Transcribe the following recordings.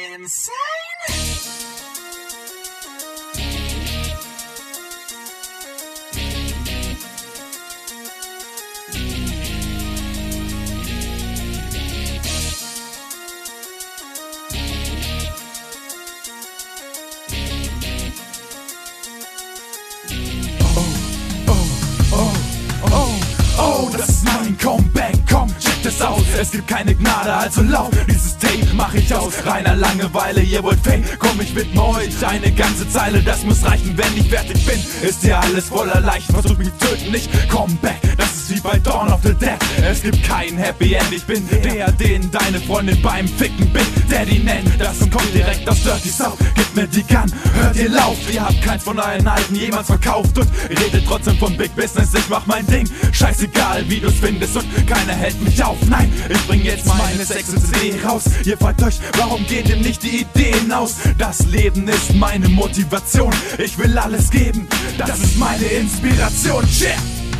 insane? Oh, das ist mein Comeback, komm, check das aus. Es gibt keine Gnade, also lauf dieses Tape mach ich aus reiner Langeweile. Ihr wollt Fame, komm, ich widme euch eine ganze Zeile. Das muss reichen, wenn ich fertig bin. Ist ja alles voller Leichen, versucht mich zu töten, ich come back. Das ist wie bei Dawn of the Dead. Es gibt kein Happy End, ich bin der, den deine Freundin beim Ficken Big Daddy nennt. Das kommt direkt aus Dirty South. Gib mir die Gun, hört ihr laut. Ihr habt keins von euren Alten jemals verkauft und redet trotzdem vom Big Business. Ich mach mein Ding, scheißegal wie du's findest und keiner hält mich auf. Nein, ich bring jetzt meine 6. CD raus. Ihr fragt euch, warum gehen denn nicht die Ideen aus? Das Leben ist meine Motivation. Ich will alles geben, das ist meine Inspiration. Yeah.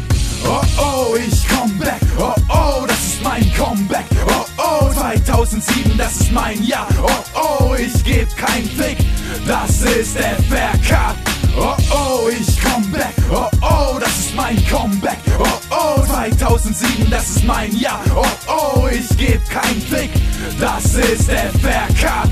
Oh oh, ich come back. Oh oh, das ist mein Comeback. Oh oh, 2007, das ist mein Jahr. Oh oh, ich geb kein Fick, das ist FRK. Oh oh, ich come back. Oh oh, das ist mein Comeback. Oh oh, 2007, das ist mein Jahr. Oh oh, ich geb kein Fick, das ist FRK.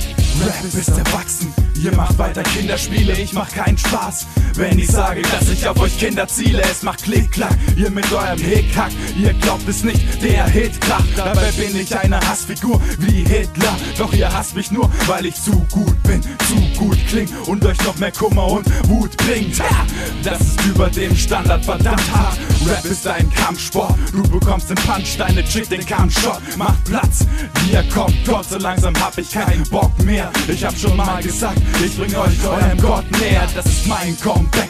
Rap ist erwachsen, ihr macht weiter Kinderspiele, ich mach keinen Spaß. Wenn ich sage, dass ich auf euch Kinder ziele, es macht Klick-Klack, ihr mit eurem Hickhack, ihr glaubt es nicht, der Hit kracht. Dabei bin ich eine Hassfigur wie Hitler, doch ihr hasst mich nur, weil ich zu gut bin, zu gut kling und euch noch mehr Kummer und Wut bringt. Ha! Das ist über dem Standard verdammt hart. Rap ist ein Kampfsport, du bekommst den Punch, deine Chick den Kampfshot. Macht Platz, ihr kommt Gott, so langsam hab ich keinen Bock mehr. Ich hab schon mal gesagt, ich bring euch eurem Gott näher. Das ist mein Comeback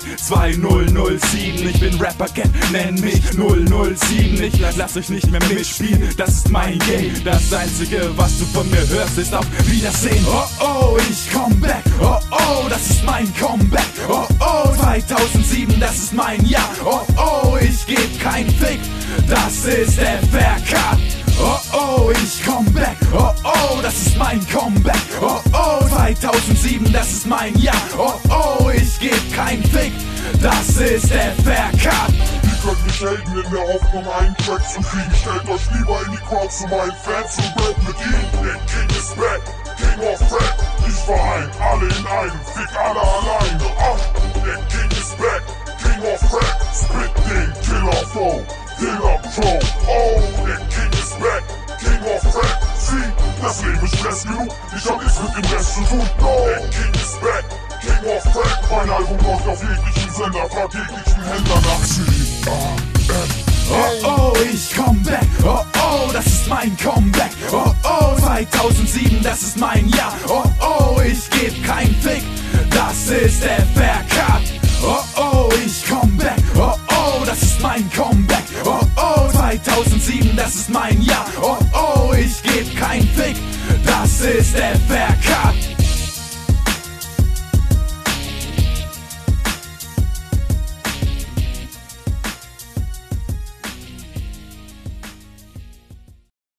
2007. Ich bin Rapper, nenn mich 007. Ich lass euch nicht mehr mitspielen, das ist mein Game. Das einzige, was du von mir hörst, ist auf Wiedersehen. Oh oh, ich come back. Oh oh, das ist mein Comeback. Oh oh, 2007, das ist mein Jahr. Oh oh, ich geb kein Fick, das ist FRK. Oh oh, ich come back. Oh oh, das ist mein Comeback. Oh oh, 2007, das ist mein Jahr. Oh oh, ich geb kein Fick, das ist FRK. Ihr könnt mich haten in der Hoffnung, einen Track zu kriegen. Stellt euch lieber in die Crowd zu meinen Fans und rap mit ihm. Der King is back, King of Rap. Ich verein alle in einem, fick alle alleine. Der King is back, King of Rap. Spit-Ding, Killer Flow, Killer Pro. Oh, der King is back, King of Rap. Sieh, das Leben ist Stress genug, ich hab nichts mit dem Rest zu tun. Der King is back, King of Rap. Mein Album läuft auf jeglichen Sender, frag jeglichen Händler nach C-A-M. Oh oh, ich come back. Oh oh, das ist mein Comeback. Oh oh, 2007, das ist mein Jahr. Oh oh, ich geb kein Fick, das ist FRK.